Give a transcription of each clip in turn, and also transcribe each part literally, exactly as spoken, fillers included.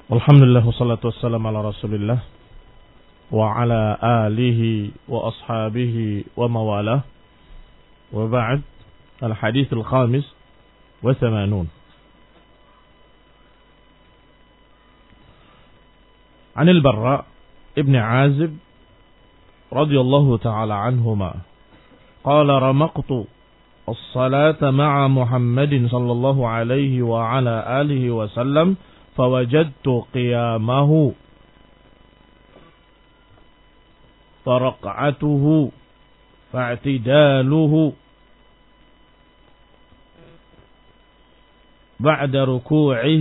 Alhamdulillah wassalatu wassalamu ala Rasulillah wa ala alihi wa ashabihi wa mawalah. Wa ba'd, al-hadits al-khamis wa thamanun. An al-Barra ibn Azib radhiyallahu ta'ala anhuma qala ramaqtu as-salata ma'a Muhammadin sallallahu alaihi wa ala alihi wa sallam فوجدت قيامه فرقعته فاعتداله بعد ركوعه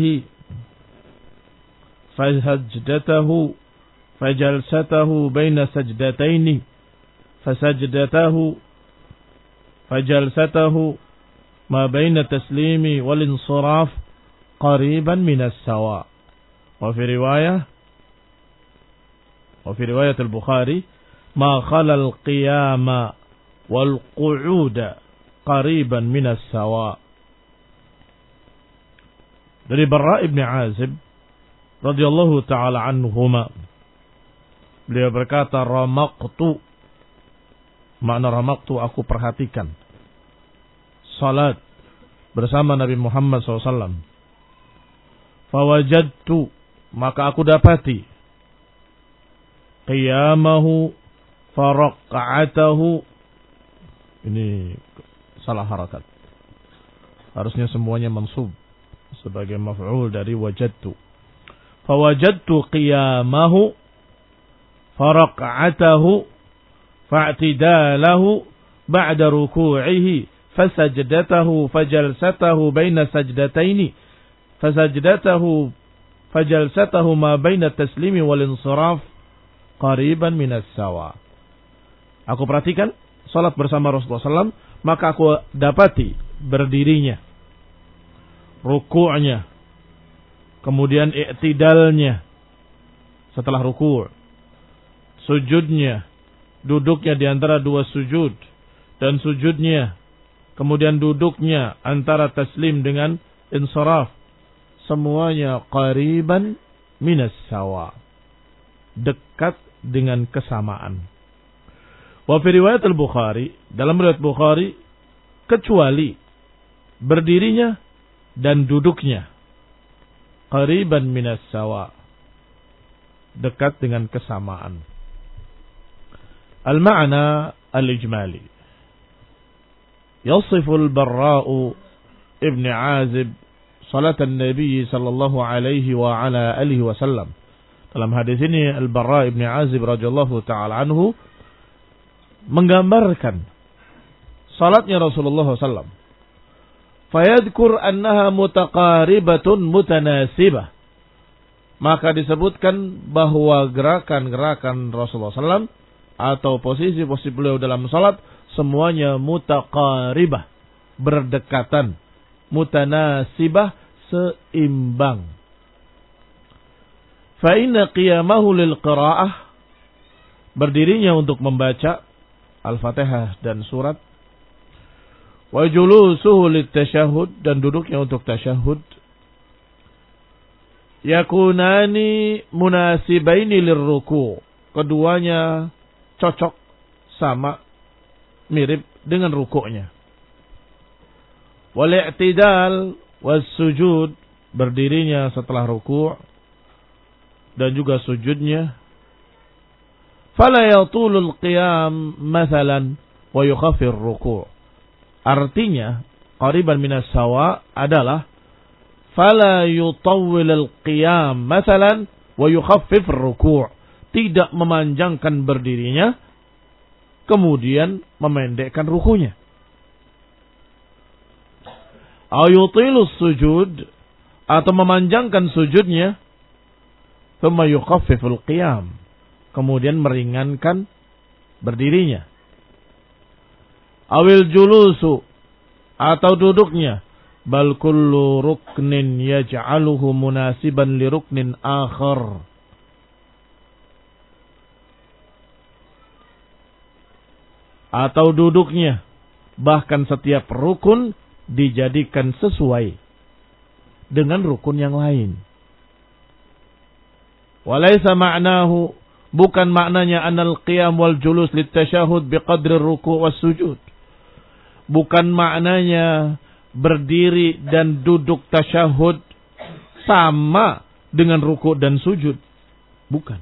فسجدته فجلسته بين سجدتين فسجدته فجلسته ما بين التسليم والانصراف قريبا من السواء. وفي رواية وفي رواية البخاري ما خلا القيام والقعود قريبا من السواء. Dari Barra ibn Azib radhiyallahu ta'ala anhuma, beliau berkata, ramaqtu, makna ramaqtu aku perhatikan salat bersama Nabi Muhammad shallallahu alaihi wasallam. Fawajadtu, maka aku dapati qiyamahu faraqa'atahu. Ini salah harakat, harusnya semuanya mansub sebagai maf'ul dari wajadtu. Fawajadtu qiyamahu faraqa'atahu fa'tidalahu ba'da ruku'ihi fasajdatahu fajalsatahu baina sajdataini fasajdatahu fajalsatahu ma baina taslimi wal insiraf qariban minas sawa. Aku perhatikan salat bersama Rasulullah sallallahu alaihi wasallam, maka aku dapati berdirinya, ruku'nya, kemudian i'tidalnya setelah ruku', sujudnya, duduknya di antara dua sujud, dan sujudnya, kemudian duduknya antara taslim dengan insiraf, semuanya qariban minas sawa, dekat dengan kesamaan. Wa fi riwayat al-Bukhari, dalam riwayat Bukhari, kecuali berdirinya dan duduknya qariban minas sawa, dekat dengan kesamaan. Al-ma'na al-ijmali, yasifu al-Barra'u ibn Azib salat Nabi sallallahu alaihi wa ala alihi wasallam. Dalam hadis ini Al-Barra ibn Azib radhiyallahu ta'ala anhu menggambarkan salatnya Rasulullah sallallahu alaihi wasallam. Fayadhkur annaha mutaqaribatun mutanasibah. Maka disebutkan bahwa gerakan-gerakan Rasulullah sallallahu alaihi wasallam atau posisi-posisi beliau dalam salat semuanya mutaqaribah, berdekatan, mutanasibah, seimbang. Fa inna qiyamahu lil qiraah, berdirinya untuk membaca Al-Fatihah dan surat, wa julusuhu lit tasyahhud, dan duduknya untuk tasyahhud, yakunani munasibaini lirruku', keduanya cocok, sama, mirip dengan rukuknya. Wal i'tidal was sujud, berdirinya setelah ruku' dan juga sujudnya. Fala yatulul qiyam mathalan wa yukhaffir ruku'. Artinya qariban minas sawa adalah fala yutawwilul qiyam mathalan wa yukhaffif ruku'. Tidak memanjangkan berdirinya kemudian memendekkan rukunya. Ayutilus sujud, atau memanjangkan sujudnya, thumma yukhaffiful qiyam, kemudian meringankan berdirinya. Awil julusu, atau duduknya, bal kullu ruknin yaj'aluhu munasiban li ruknin akhar. Atau duduknya, bahkan setiap rukun dijadikan sesuai dengan rukun yang lain. Walaysa ma'nahu, bukan maknanya anal qiyam wal julus litasyahud biqadri ruku' was sujud. Bukan maknanya berdiri dan duduk tasyahud sama dengan ruku' dan sujud. Bukan.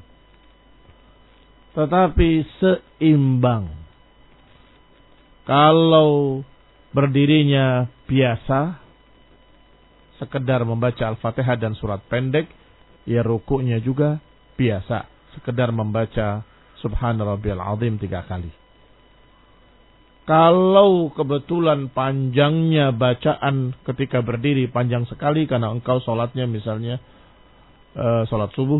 Tetapi seimbang. Kalau berdirinya biasa, sekedar membaca Al-Fatihah dan surat pendek, ya rukuknya juga biasa, sekedar membaca Subhana Rabbiyal Azim tiga kali. Kalau kebetulan panjangnya bacaan ketika berdiri panjang sekali karena engkau sholatnya misalnya uh, sholat subuh,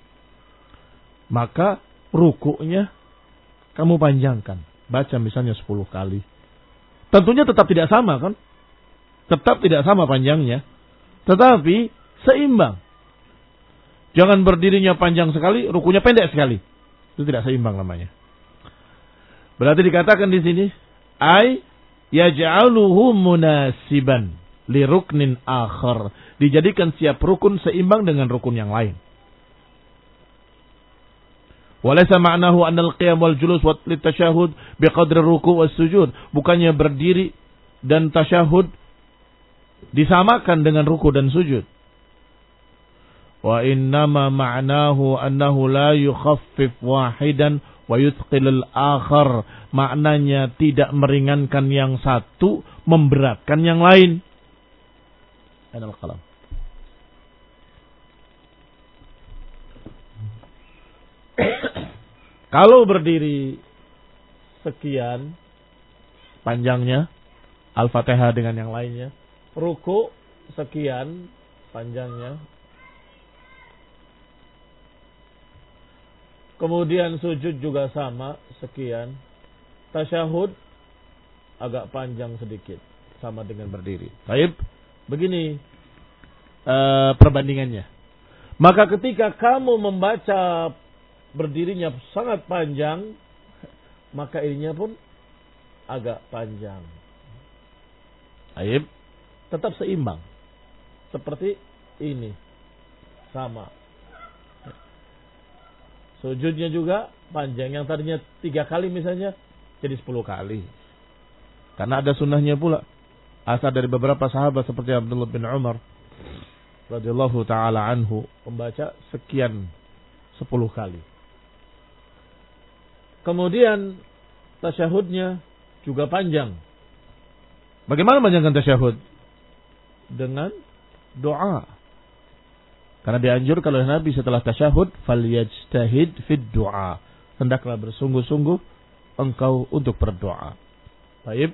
maka rukuknya kamu panjangkan, baca misalnya sepuluh kali. Tentunya tetap tidak sama kan? Tetap tidak sama panjangnya, tetapi seimbang. Jangan berdirinya panjang sekali, rukunya pendek sekali. Itu tidak seimbang namanya. Berarti dikatakan di sini, ay yaj'aluhu munasiban li ruknin akhar. Dijadikan setiap rukun seimbang dengan rukun yang lain. Walaysa ma'nahu annal qiyam wal julus wa litasyahud biqadri ruku' was sujud. Bukannya berdiri dan tasyahud disamakan dengan ruku' dan sujud. Wa innama ma'nahu annahu la yukhaffif wahidan wa yuthqilul akhar. Maknanya tidak meringankan yang satu, memberatkan yang lain. Ainal qalam. Kalau berdiri sekian panjangnya, Al-Fatihah dengan yang lainnya, ruku sekian panjangnya, kemudian sujud juga sama sekian, tasyahud agak panjang sedikit, sama dengan berdiri. Baik, begini uh, perbandingannya. Maka ketika kamu membaca berdirinya sangat panjang, maka ininya pun agak panjang. Baik, tetap seimbang. Seperti ini, sama. Sujudnya juga panjang. Yang tadinya tiga kali misalnya, jadi sepuluh kali. Karena ada sunnahnya pula. Asal dari beberapa sahabat seperti Abdullah bin Umar radhiyallahu ta'ala anhu, membaca sekian sepuluh kali. Kemudian tasyahudnya juga panjang. Bagaimana panjangkan tasyahud? Dengan doa. Karena dianjurkan oleh Nabi setelah tasyahud, falyajtahid fid du'a. Hendaklah bersungguh-sungguh engkau untuk berdoa. Baik.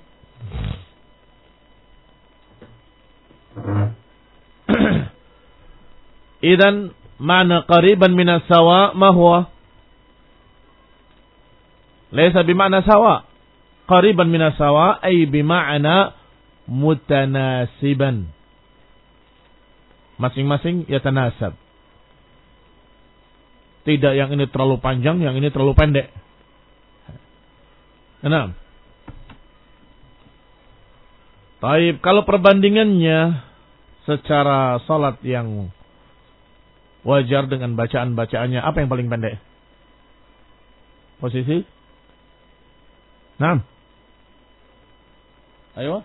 Idan ma'na qariban minas sawa ma huwa? Laisa bima'na sawa. Qariban minas sawa ay bima'na mutanasiban. Masing-masing yatanasab. Tidak yang ini terlalu panjang, yang ini terlalu pendek. Enam. Taib, kalau perbandingannya secara salat yang wajar dengan bacaan-bacaannya, apa yang paling pendek? Posisi? Nah. Ayo.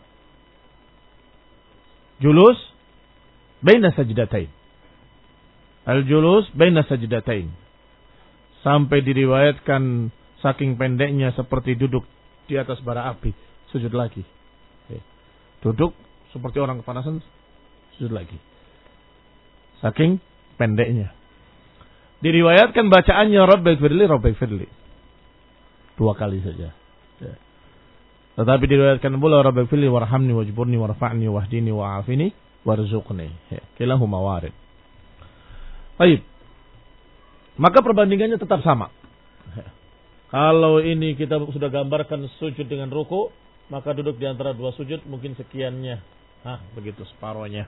Julus baina sajdatain. Al-julus baina sajdatain. Sampai diriwayatkan saking pendeknya seperti duduk di atas bara api, sujud lagi. Duduk seperti orang kepanasan, sujud lagi. Saking pendeknya. Diriwayatkan bacaannya Rabbighfirli, Rabbighfirli. Dua kali saja. Ya. Tetapi diriwayatkan pula Rabbighfirli warhamni wajburni warfa'ni wahdini wa'afini warzuqni. Ya. Kilahuma warid. Baik. Maka perbandingannya tetap sama. Ya. Kalau ini kita sudah gambarkan sujud dengan ruku, maka duduk di antara dua sujud mungkin sekiannya. Hah, begitu separohnya.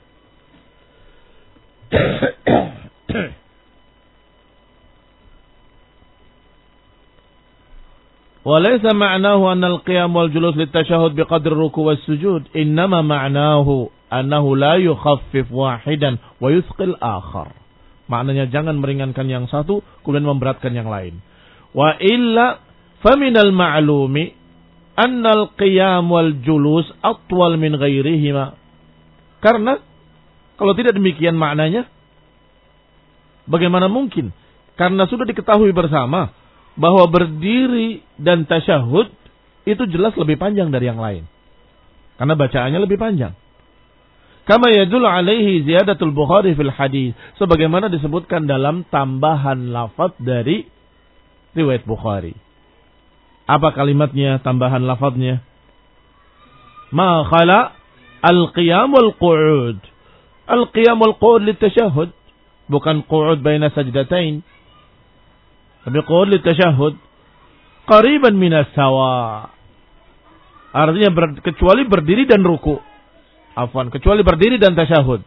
وليس معناه أن القيام والجلوس للتشهد بقدر الركوع والسجود إنما معناه أنه لا يخفف واحدا ويثقل آخر. Maknanya jangan meringankan yang satu, kemudian memberatkan yang lain. Wa illa faminal ma'lumi annal qiyam wal julus atwal min ghairihima. Karena kalau tidak demikian maknanya, bagaimana mungkin? Karena sudah diketahui bersama bahwa berdiri dan tasyahud itu jelas lebih panjang dari yang lain. Karena bacaannya lebih panjang. Kama yadul alaihi ziyadatul Bukhari fil hadis, sebagaimana disebutkan dalam tambahan lafaz dari riwayat Bukhari. Apa kalimatnya, tambahan lafaznya? Ma khala al-qiyam wal qu'ud. Al-qiyam wal qu'ud litashahhud, bukan qu'ud baina sajdatain. Tapi qu'ud litashahhud qariban minas sawa. Artinya ber, kecuali berdiri dan ruku. Afwan, kecuali berdiri dan tasyahud.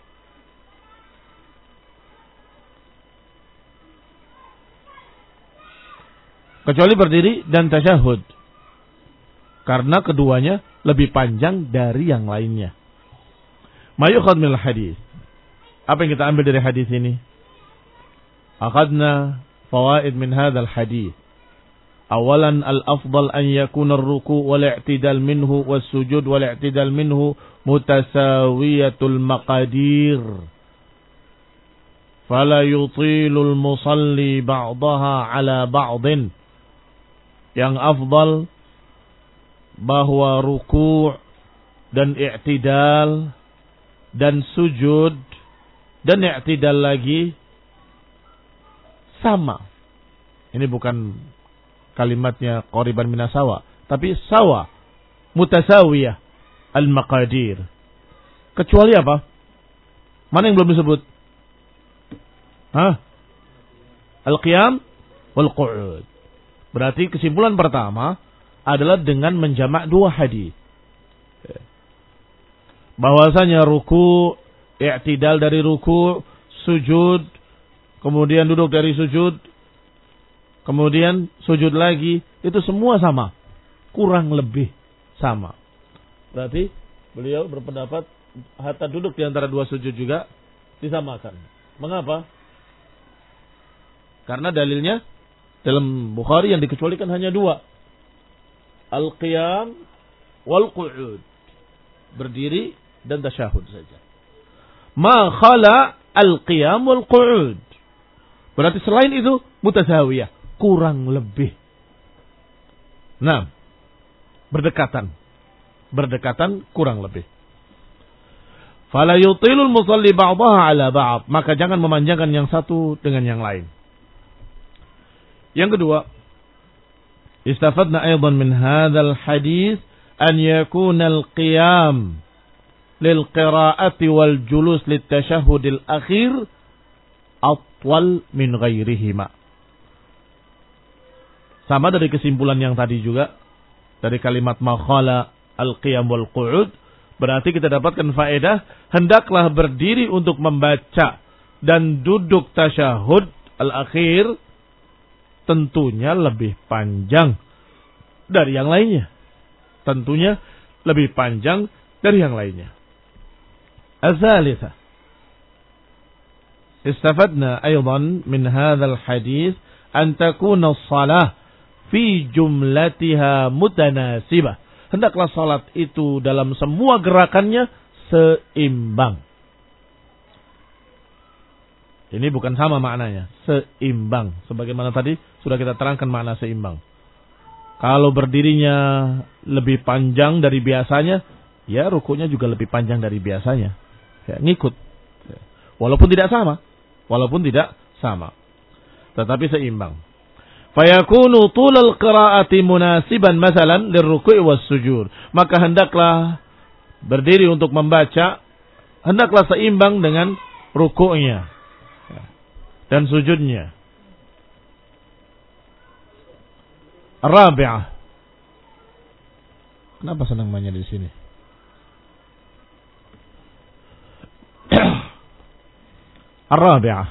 Kecuali berdiri dan tasyahud. Karena keduanya lebih panjang dari yang lainnya. Mayukhad minal hadis. Apa yang kita ambil dari hadis ini? Akhadna fawaid min hadzal hadis. Awalan al-afdal an yakuna ar-ruku' wal-i'tidal minhu was-sujud wal-i'tidal minhu mutasawiyatul maqadir. Fala yutilul musalli ba'daha ala ba'din. Yang afdal bahwa ruku' dan i'tidal dan sujud dan i'tidal lagi sama. Ini bukan kalimatnya qariban minasawa, tapi sawa, mutasawiyah al-maqadir. Kecuali apa? Mana yang belum disebut? Hah? Al-qiyam wal qu'ud. Berarti kesimpulan pertama adalah dengan menjamak dua hadis. Bahwasanya ruku, i'tidal dari ruku, sujud, kemudian duduk dari sujud, kemudian sujud lagi, itu semua sama. Kurang lebih sama. Berarti beliau berpendapat hatta duduk di antara dua sujud juga disamakan. Mengapa? Karena dalilnya dalam Bukhari yang dikecualikan hanya dua. Al-qiyam wal qu'ud. Berdiri dan tasyahud saja. Ma khala al-qiyam wal qu'ud. Berarti selain itu mutasawiyah, kurang lebih. Nah, berdekatan. Berdekatan kurang lebih. Fala yutilul musalli ba'daha ala ba'd. Maka jangan memanjangkan yang satu dengan yang lain. Yang kedua, istafadna aidan min hadzal hadis an yakuna al-qiyam lil qira'ati wal julus lit tashahhudil akhir atwal min ghairihima. Sama dari kesimpulan yang tadi juga, dari kalimat makhala al-qiyam wal qu'ud, berarti kita dapatkan faedah, hendaklah berdiri untuk membaca dan duduk tasyahud al-akhir tentunya lebih panjang dari yang lainnya. Tentunya lebih panjang dari yang lainnya. Al-thalithah. Istafadna aydan min hadzal hadis an takuna as-salah fi jumlatiha mutanasibah. Hendaklah salat itu dalam semua gerakannya seimbang. Ini bukan sama maknanya, seimbang. Sebagaimana tadi sudah kita terangkan makna seimbang. Kalau berdirinya lebih panjang dari biasanya, ya rukunya juga lebih panjang dari biasanya. Ya, ngikut. Walaupun tidak sama, walaupun tidak sama, tetapi seimbang. Fayakunu tulal qira'ati munasiban masalan lirruku'i was sujud. Maka hendaklah berdiri untuk membaca, hendaklah seimbang dengan rukuknya dan sujudnya. Rabi'ah. Kenapa senang banyak di sini? Rabi'ah.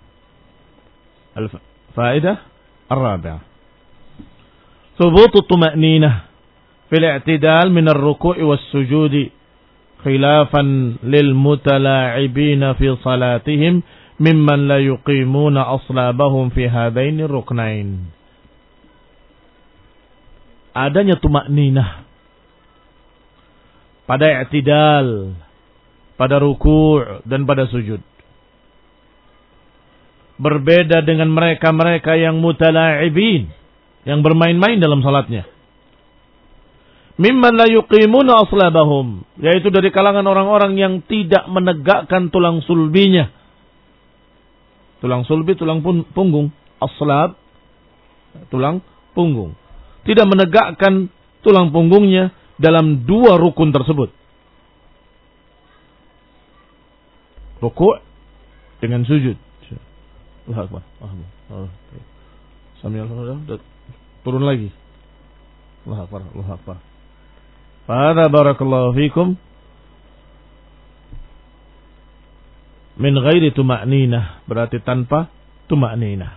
Al-fa'idah Rabi'ah. Thubut at-tuma'ninah fil i'tidal min ar-ruku'i was-sujudi khilafan lil mutala'ibina fi salatihim mimman la yuqimuna aslabahum fi hadaini ruknain. Adanya tumakninah pada i'tidal, pada ruku' dan pada sujud. Berbeda dengan mereka-mereka yang mutala'ibin, yang bermain-main dalam salatnya. Mimman la yuqimuna aslabahum, yaitu dari kalangan orang-orang yang tidak menegakkan tulang sulbinya. Tulang sulbi, tulang punggung. Aslab, tulang punggung. Tidak menegakkan tulang punggungnya dalam dua rukun tersebut. Rukuk dengan sujud. Allahu Akbar. Sambil turun lagi. Allahu Akbar, Allahu Akbar. Fahadha barakallahu fikum min ghairi tuma'ninah, berarti tanpa tuma'ninah.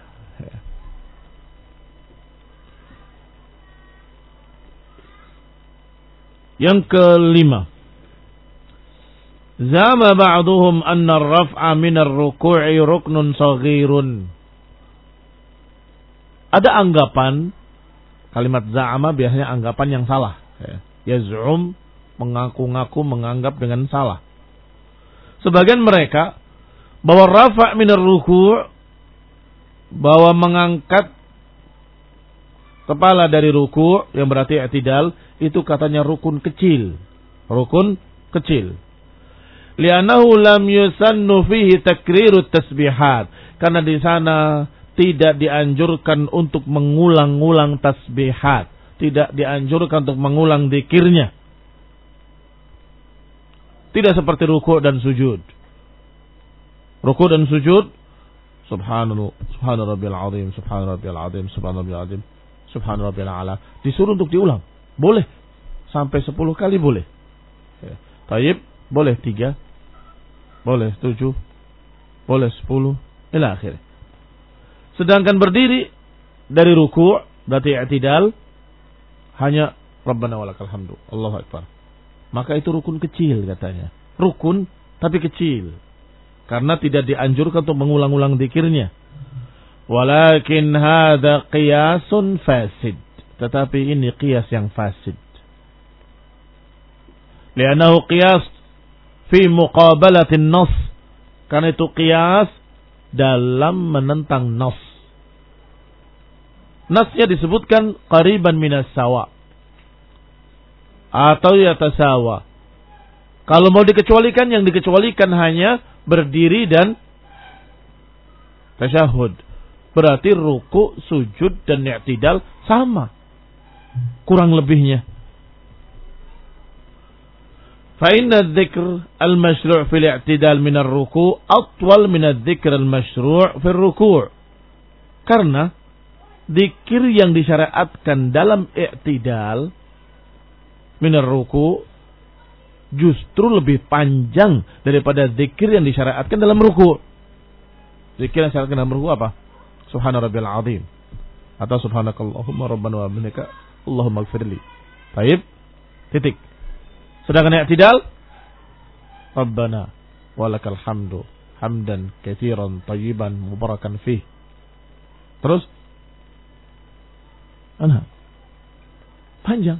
Yang kelima, zama ba'duhum anna ar-raf'a min ar-ruku'i ruknun saghirun. Ada anggapan, kalimat za'ama biasanya anggapan yang salah. Yaz'um, mengaku-ngaku, menganggap dengan salah. Sebagian mereka bahwa rafa' min ar-ruku', bahwa mengangkat kepala dari ruku' yang berarti i'tidal, itu katanya rukun kecil. Rukun kecil. Li'annahu lam yusannu fihi takrirut tasbihat. Karena di sana tidak dianjurkan untuk mengulang-ulang tasbihat. Tidak dianjurkan untuk mengulang zikirnya. Tidak seperti ruku' dan sujud. Ruku' dan sujud, subhanallah, subhana rabbiyal azim, subhana rabbiyal azim, subhana rabbiyal azim, subhana rabbiyal a'la. Disuruh untuk diulang. Boleh. Sampai sepuluh kali boleh. Ya. Taib, boleh tiga. Boleh tujuh. Boleh sepuluh. Ila akhir. Sedangkan berdiri dari ruku' berarti i'tidal, hanya Rabbana walakal hamdu, Allahu Akbar. Maka itu rukun kecil katanya. Rukun tapi kecil. Karena tidak dianjurkan untuk mengulang-ulang zikirnya. Walakin hadza qiyasun fasid. Tetapi ini qiyas yang fasid. Li'annahu qiyas fi muqabalatin nas. Karena itu qiyas dalam menentang nas. Nasnya disebutkan qariban minas sawa atau yatasawa. Kalau mau dikecualikan, yang dikecualikan hanya berdiri dan tasyahud. Berarti ruku, sujud dan i'tidal sama. Kurang lebihnya. Fa inna adh-dhikr al-mashru' fil i'tidal min ar-ruku' atwal min adh-dhikr al-mashru' fil ruku'. Karena zikir yang disyariatkan dalam i'tidal minar ruku justru lebih panjang daripada zikir yang disyariatkan dalam ruku. Zikir yang disyariatkan dalam ruku apa? Subhana rabbiyal azim atau subhanakallahumma rabbana wa bihamdika Allahumma ighfirli. Baik. Titik. Sedangkan i'tidal Rabbana walakal hamdu hamdan katsiran tayyiban mubarakan fih. Terus Ana. Panjang.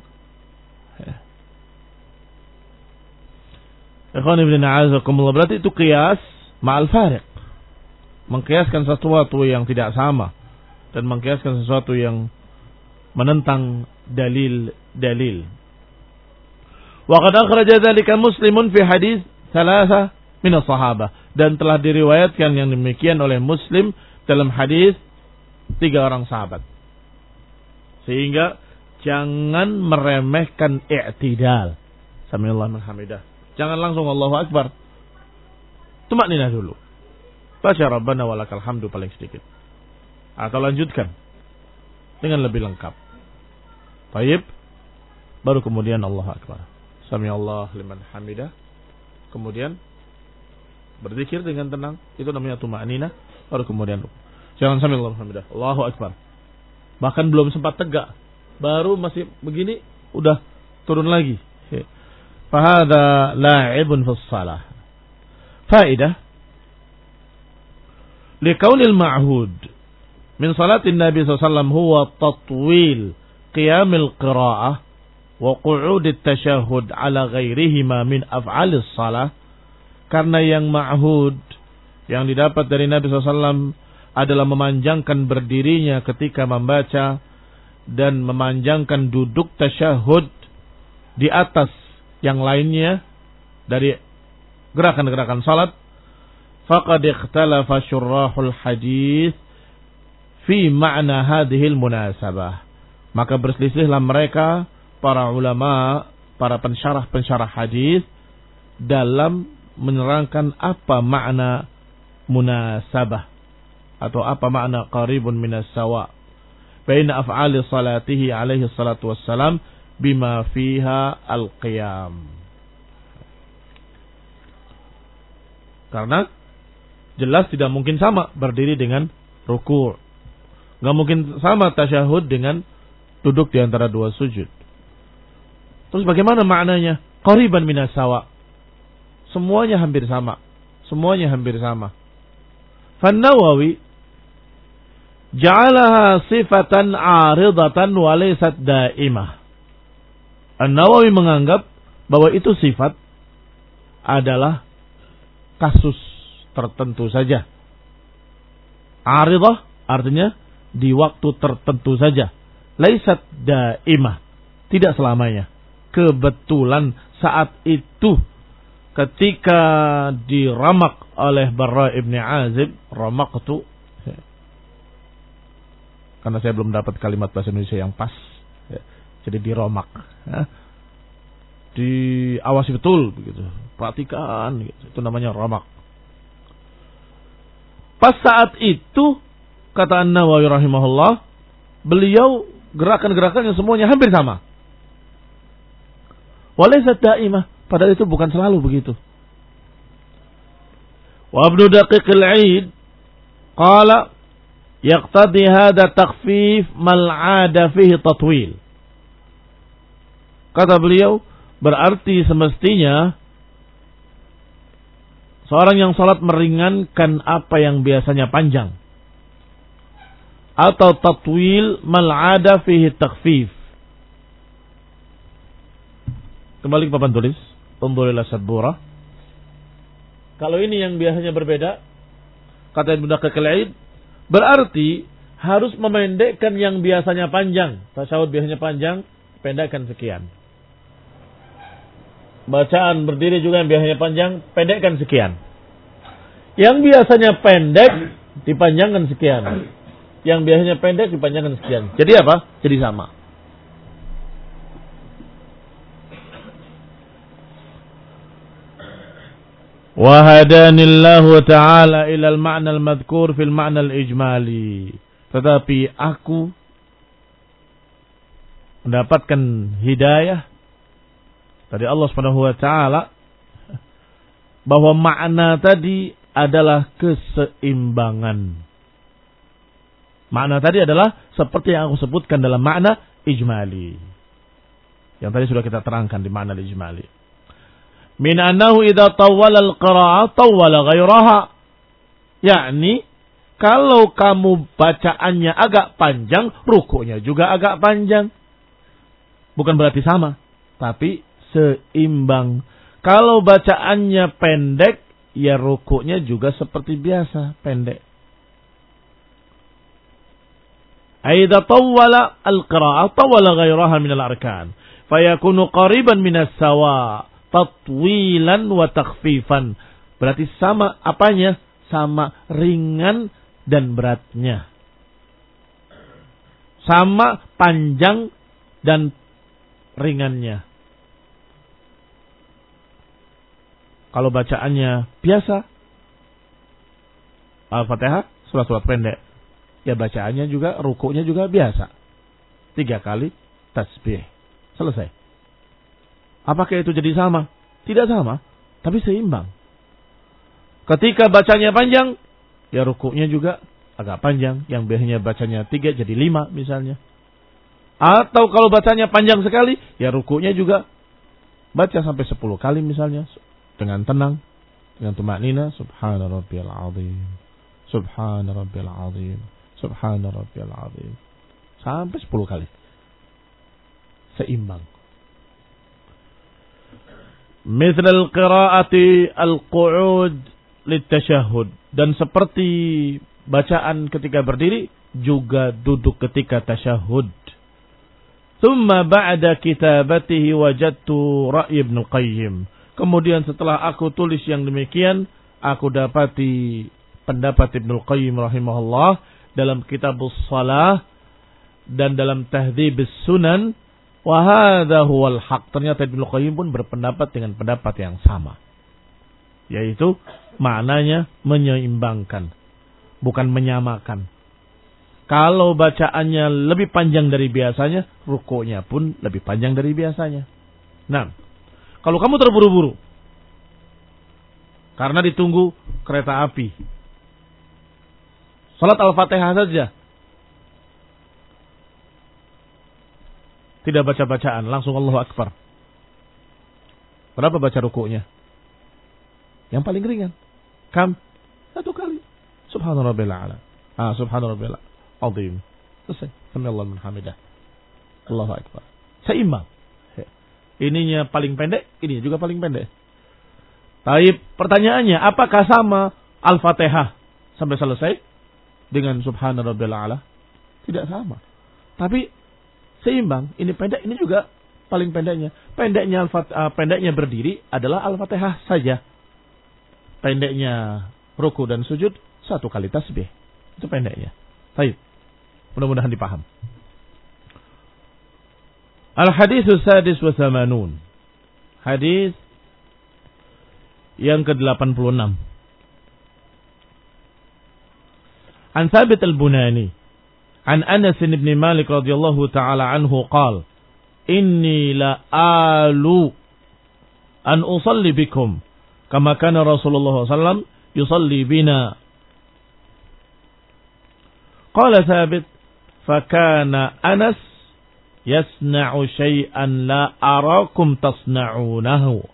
Ikhwan ibn a'azakumullah, berarti itu qiyas ma'al fariq. Mengkiaskan sesuatu yang tidak sama dan mengkiaskan sesuatu yang menentang dalil-dalil. Wa qad akhraja dzalika Muslimun fi hadis thalatha min as-sahabah, dan telah diriwayatkan yang demikian oleh Muslim dalam hadis tiga orang sahabat. Sehingga jangan meremehkan i'tidal. Sami'allahu liman hamidah. Jangan langsung Allahu Akbar. Tumakninah dulu. Baca Rabbana walakal hamdu paling sedikit. Atau lanjutkan dengan lebih lengkap. Baik. Baru kemudian Allahu Akbar. Sami'allahu liman hamidah. Kemudian berzikir dengan tenang. Itu namanya tumakninah. Baru kemudian jangan sami'allahu liman hamidah. Allahu Akbar. Bahkan belum sempat tegak, baru masih begini, udah turun lagi. Fahadha la'ibun fis shalah. Faedah, Liqaulil ma'hud min salatin Nabi sallallahu alaihi wasallam huwa tatwil qiyamil qira'ah wa qu'udit tasyahhud ala ghairihima min af'alis salah. Karena yang ma'hud yang didapat dari Nabi sallallahu alaihi wasallam adalah memanjangkan berdirinya ketika membaca dan memanjangkan duduk tasyahud di atas yang lainnya dari gerakan-gerakan salat. Faqad ikhtalafa syurrahul hadis fi ma'na hadhil munasabah. Maka berselisihlah mereka para ulama, para pensyarah-pensyarah hadis dalam menerangkan apa makna munasabah atau apa makna qaribun minas sawa baina af'ali salatihi alaihi salatu wassalam bima fiha al-qiyam. Karena jelas tidak mungkin sama berdiri dengan ruku'. Enggak mungkin sama tasyahud dengan duduk di antara dua sujud. Terus bagaimana maknanya? Qariban minas sawa. Semuanya hampir sama. Semuanya hampir sama. Fan-Nawawi ja'alaha sifatan 'aridatan wa laysat da'imah. An-Nawawi menganggap bahwa itu sifat adalah kasus tertentu saja. 'Aridah artinya di waktu tertentu saja. Laysat da'imah, tidak selamanya. Kebetulan saat itu ketika diramak oleh Barra ibn Azib, ramaktu, karena saya belum dapat kalimat bahasa Indonesia yang pas, ya, jadi diromak, ya. Diawasi betul, begitu, perhatikan, gitu. Itu namanya ramak. Pas saat itu, kata An-Nawawi rahimahullah, beliau gerakan-gerakannya semuanya hampir sama. Walaysat da'imah, padahal itu bukan selalu begitu. Wa Ibnu Daqiq al-Aid qala yaqtadi hadha takhfif mal 'ada fihi tatwil. Kata beliau, berarti semestinya seorang yang salat meringankan apa yang biasanya panjang, atau tatwil mal 'ada fihi takhfif. Kembali ke papan tulis, Unzurilah Sabura. Kalau ini yang biasanya berbeda, kata Ibnu Daqiq al-Aid, berarti harus memendekkan yang biasanya panjang. Tasyahud biasanya panjang, pendekkan sekian. Bacaan berdiri juga yang biasanya panjang, pendekkan sekian. Yang biasanya pendek, dipanjangkan sekian. Yang biasanya pendek, dipanjangkan sekian. Jadi apa? Jadi sama. Wa hadanillahu ta'ala ila al-ma'na al-madhkur fil ma'na al-ijmali. Tetapi aku mendapatkan hidayah dari Allah Subhanahu wa taala bahwa makna tadi adalah keseimbangan. Makna tadi adalah seperti yang aku sebutkan dalam makna ijmali. Yang tadi sudah kita terangkan di makna ijmali. Min annahu idza tawwala al-qira'ah tawwala ghairaha. Yakni kalau kamu bacaannya agak panjang, rukunya juga agak panjang. Bukan berarti sama, tapi seimbang. Kalau bacaannya pendek, ya rukunya juga seperti biasa, pendek. Aidha tawwala al-qira'ah tawwala ghairaha min al-arkan. Fayakunu qariban minas sawa. Tatwilan wa takhfifan. Berarti sama apanya? Sama ringan dan beratnya. Sama panjang dan ringannya. Kalau bacaannya biasa, Al-Fatihah, surat-surat pendek, ya bacaannya juga, rukuknya juga biasa. Tiga kali tasbih. Selesai. Apakah itu jadi sama? Tidak sama, tapi seimbang. Ketika bacanya panjang, ya rukuknya juga agak panjang. Yang biasanya bacanya tiga jadi lima misalnya. Atau kalau bacanya panjang sekali, ya rukuknya juga baca sampai sepuluh kali misalnya. Dengan tenang, dengan tumaknina, subhana rabbiyal azim, Subhana rabbiyal azim. Subhana rabbiyal azim. Sampai sepuluh kali. Seimbang. Misal al-qira'ati al-qu'ud lit-tashahhud. Dan seperti bacaan ketika berdiri, juga duduk ketika tasyahud. Thumma ba'da kitabatihi wajadtu ra'y Ibnu Qayyim. Kemudian setelah aku tulis yang demikian, aku dapati pendapat Ibnu Qayyim rahimahullah dalam Kitabus Shalah dan dalam Tahdzibus Sunan. Wa hadza huwal haq. Ternyata Ibnu Qayyim pun berpendapat dengan pendapat yang sama. Yaitu maknanya menyeimbangkan, bukan menyamakan. Kalau bacaannya lebih panjang dari biasanya, rukuknya pun lebih panjang dari biasanya. Nah, kalau kamu terburu-buru karena ditunggu kereta api, salat Al-Fatihah saja, tidak baca-bacaan, langsung Allahu Akbar. Berapa baca rukuknya? Yang paling ringan. Kam? Satu kali. Subhanallah. Ah, subhanallah. Azim. Selesai. Samiallahu liman hamidah. Allahu Akbar. Seimbang. Ininya paling pendek, ininya juga paling pendek. Tapi pertanyaannya, apakah sama Al-Fatihah sampai selesai dengan Subhanarabbiyal a'la? Tidak sama. Tapi seimbang. Ini pendek, ini juga paling pendeknya. Pendeknya Al-Fatihah, pendeknya berdiri adalah Al-Fatihah saja. Pendeknya ruku dan sujud satu kali tasbih. Itu pendeknya. Baik. Mudah-mudahan dipaham. Al-haditsus sadis wa thamanun. Hadis yang ke delapan puluh enam. An Thabit al-Bunani an Anas bin Malik radhiyallahu ta'ala anhu qala inni la alu an usalli bikum kama kana Rasulullah sallallahu alaihi wasallam yusalli bina. Qala Thabit fakana Anas yasna'u syai'an la arakum tasna'unahu.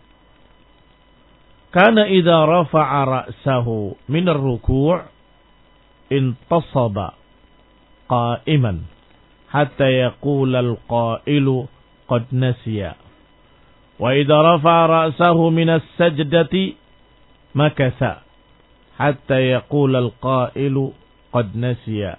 Kana idza rafa'a ra'sahu min ar-ruku' intasaba qa'iman hatta yaqula al-qa'ilu qad nasiya. Wa idza rafa'a ra'sahu min as-sajdati makatha hatta yaqula al-qa'ilu qad nasiya.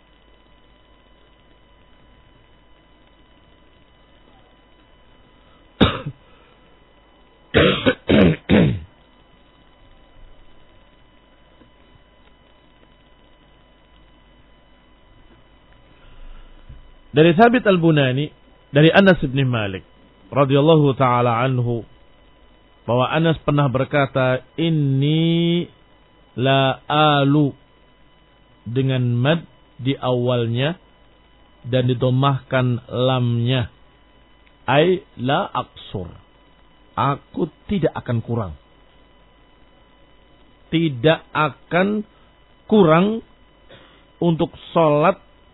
Dari Thabit al-Bunani dari Anas bin Malik radhiyallahu taala anhu bahwa Anas pernah berkata inni la alu dengan mad di awalnya dan didomahkan lamnya, ai la aqsur, aku tidak akan kurang, tidak akan kurang untuk sholat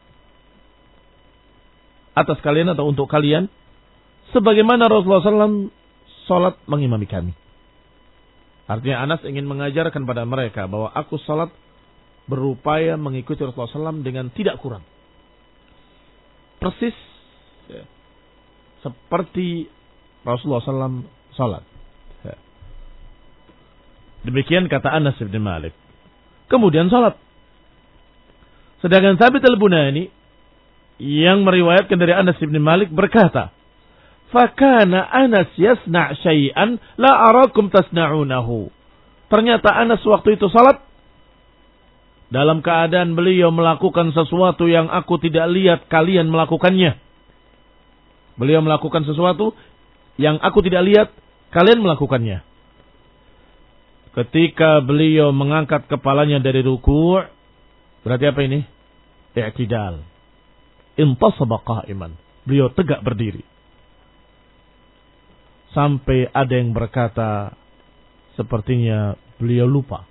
atas kalian atau untuk kalian sebagaimana Rasulullah shallallahu alaihi wasallam sholat mengimami kami. Artinya Anas ingin mengajarkan pada mereka bahwa aku sholat berupaya mengikuti Rasulullah shallallahu alaihi wasallam dengan tidak kurang, persis ya, seperti Rasulullah shallallahu alaihi wasallam sholat ya. Demikian kata Anas bin Malik. Kemudian sholat. Sedangkan Thabit al-Bunani yang meriwayatkan dari Anas bin Malik berkata, "Fakana Anas yasna' syai'an la arakum tasna'unahu." Ternyata Anas waktu itu salat dalam keadaan beliau melakukan sesuatu yang aku tidak lihat kalian melakukannya. Beliau melakukan sesuatu yang aku tidak lihat kalian melakukannya. Ketika beliau mengangkat kepalanya dari ruku', berarti apa ini? I'tidal. Intasaba qa'iman. Beliau tegak berdiri. Sampai ada yang berkata sepertinya beliau lupa.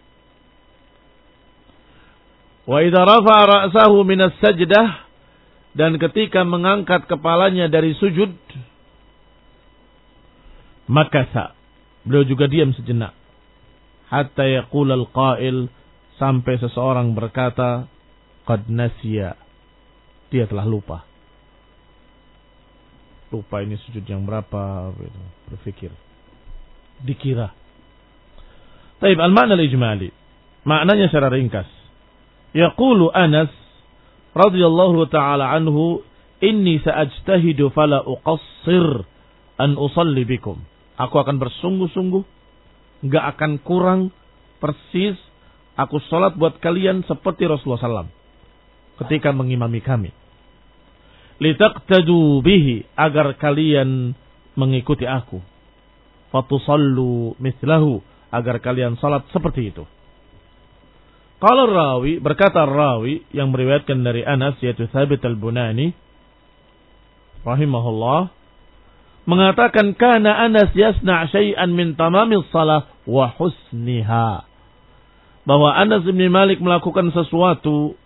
Wa idza rafa'a ra'sahu min as-sajdah, dan ketika mengangkat kepalanya dari sujud, makasa, beliau juga diam sejenak. Hatta yaqul al-qa'il, sampai seseorang berkata, qad nasiya, dia telah lupa. Lupa ini sujud yang berapa, berpikir, dikira. Taib, al-ma'na al-ijmali, maknanya secara ringkas. Yaqulu Anas radhiyallahu ta'ala anhu, inni sa'ajtahidu fala uqassir an usalli bikum. Aku akan bersungguh-sungguh, enggak akan kurang, persis aku salat buat kalian seperti Rasulullah sallallahu alaihi wasallam ketika mengimami kami. Litaqtadu bihi, agar kalian mengikuti aku. Fatusallu mithlahu, agar kalian salat seperti itu. Qala rawi, berkata rawi yang meriwayatkan dari Anas, yaitu Thabit al-Bunani rahimahullah, mengatakan kana Anas yasna' syai'an min tamamis salah wa husniha, bahwa Anas bin Malik melakukan sesuatu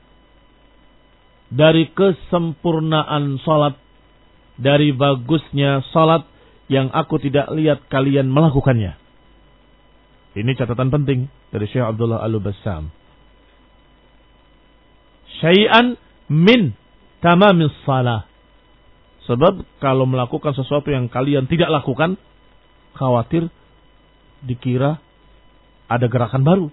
dari kesempurnaan salat, dari bagusnya salat yang aku tidak lihat kalian melakukannya. Ini catatan penting dari Syekh Abdullah Al-Bassam. Syai'an min tamamis salah. Sebab kalau melakukan sesuatu yang kalian tidak lakukan, khawatir dikira ada gerakan baru,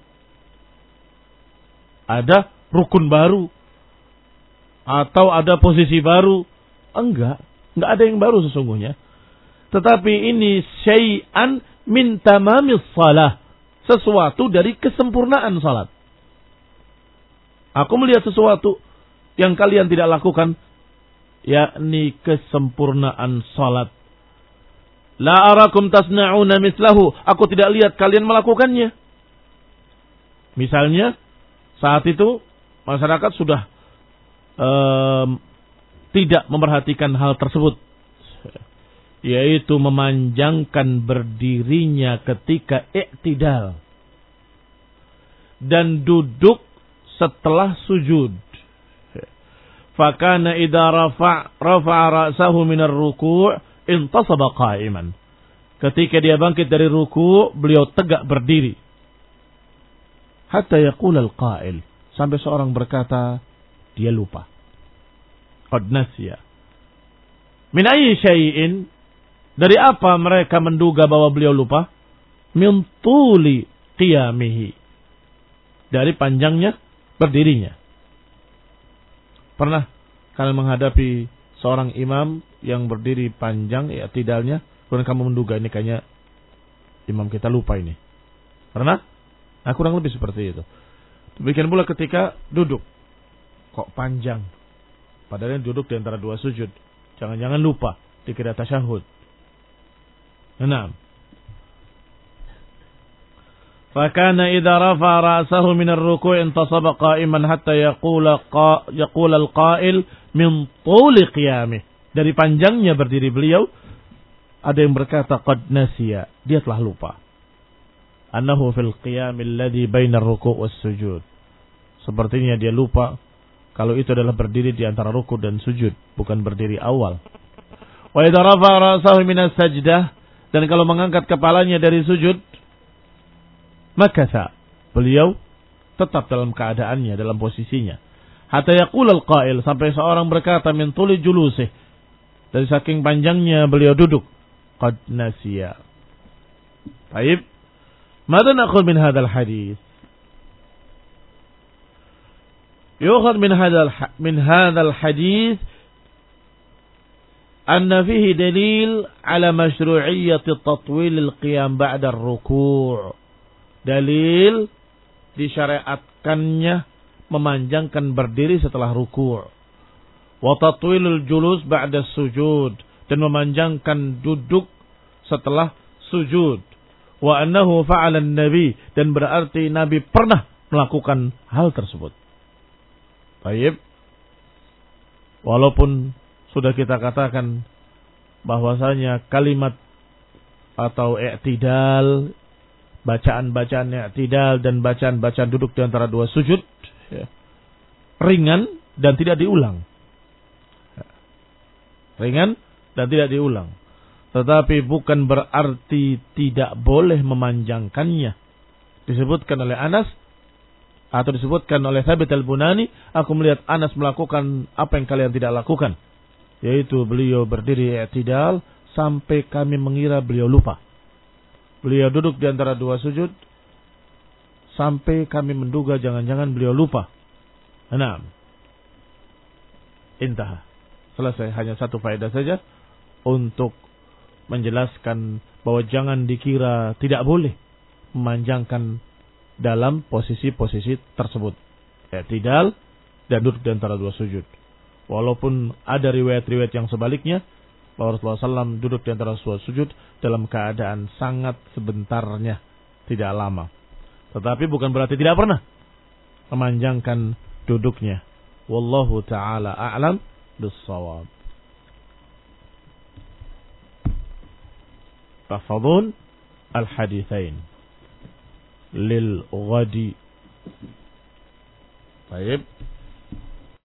ada rukun baru, atau ada posisi baru. Enggak, enggak ada yang baru sesungguhnya. Tetapi ini syai'an min tamamis salah, sesuatu dari kesempurnaan salat. Aku melihat sesuatu yang kalian tidak lakukan, yakni kesempurnaan salat. La arakum tasna'una mislahu, aku tidak lihat kalian melakukannya. Misalnya, saat itu masyarakat sudah um, tidak memperhatikan hal tersebut, yaitu memanjangkan berdirinya ketika i'tidal dan duduk setelah sujud. Fakana idza rafa' rafa'a ra'sahu min ar-ruku' intasaba qa'iman. Ketika dia bangkit dari ruku', beliau tegak berdiri. Hatta yaqul al-qa'il, sampai seorang berkata, dia lupa. Qad nasiya. Min ayyi syai'in, dari apa mereka menduga bahwa beliau lupa? Min tuli qiyamihi, dari panjangnya berdirinya. Pernah kalian menghadapi seorang imam yang berdiri panjang, ya tidalnya, kemudian kamu menduga ini kayaknya imam kita lupa ini. Pernah? Nah, kurang lebih seperti itu. Demikian pula ketika duduk, kok panjang, padahal duduk di antara dua sujud. Jangan-jangan lupa dikira tasyahud. Enam. Fakana idza rafa'a ra'sahu min ar-ruku' intasaba qa'iman hatta yaqula qa yaqula al-qa'il min tuli qiyamih. Dari panjangnya berdiri beliau, ada yang berkata qad nasiya, dia telah lupa. Annahu fil qiyam alladhi baina ar-ruku' was-sujud. Sepertinya dia lupa kalau itu adalah berdiri di antara ruku' dan sujud, bukan berdiri awal. Wa idza rafa'a ra'sahu min as-sajdah, dan kalau mengangkat kepalanya dari sujud, makasa, beliau tetap dalam keadaannya, dalam posisinya. Hatta yaqul al-qa'il, sampai seorang berkata min tuli julusih, dari saking panjangnya beliau duduk, qad nasiya. Baik, mada naqul min hadzal hadis? Yukhad min hadzal min hadzal hadis anna fihi dalil ala mashru'iyyati tatwil al-qiyam ba'da ar-ruku'. Dalil disyariatkannya memanjangkan berdiri setelah ruku'. Wa tatwilul julus ba'da sujud, dan memanjangkan duduk setelah sujud. Wa annahu fa'ala an-nabi, dan berarti Nabi pernah melakukan hal tersebut. Baik. Walaupun sudah kita katakan bahwasanya kalimat atau i'tidal, bacaan-bacaan i'tidal dan bacaan-bacaan duduk di antara dua sujud, ya, ringan dan tidak diulang. Ringan dan tidak diulang. Tetapi bukan berarti tidak boleh memanjangkannya. Disebutkan oleh Anas, Atau disebutkan oleh Thabit al-Bunani, aku melihat Anas melakukan apa yang kalian tidak lakukan. Yaitu beliau berdiri i'tidal sampai kami mengira beliau lupa. Beliau duduk di antara dua sujud sampai kami menduga jangan-jangan beliau lupa. Enam. Intah. Selesai. Hanya satu faedah saja untuk menjelaskan bahwa jangan dikira tidak boleh memanjangkan dalam posisi-posisi tersebut. I'tidal dan duduk di antara dua sujud. Walaupun ada riwayat-riwayat yang sebaliknya, bahwa Rasulullah shallallahu alaihi wasallam duduk di antara dua sujud dalam keadaan sangat sebentarnya, tidak lama. Tetapi bukan berarti tidak pernah memanjangkan duduknya. Wallahu ta'ala a'lam bis-shawab. Tafadhun al-hadithain lil ghadi. Baik.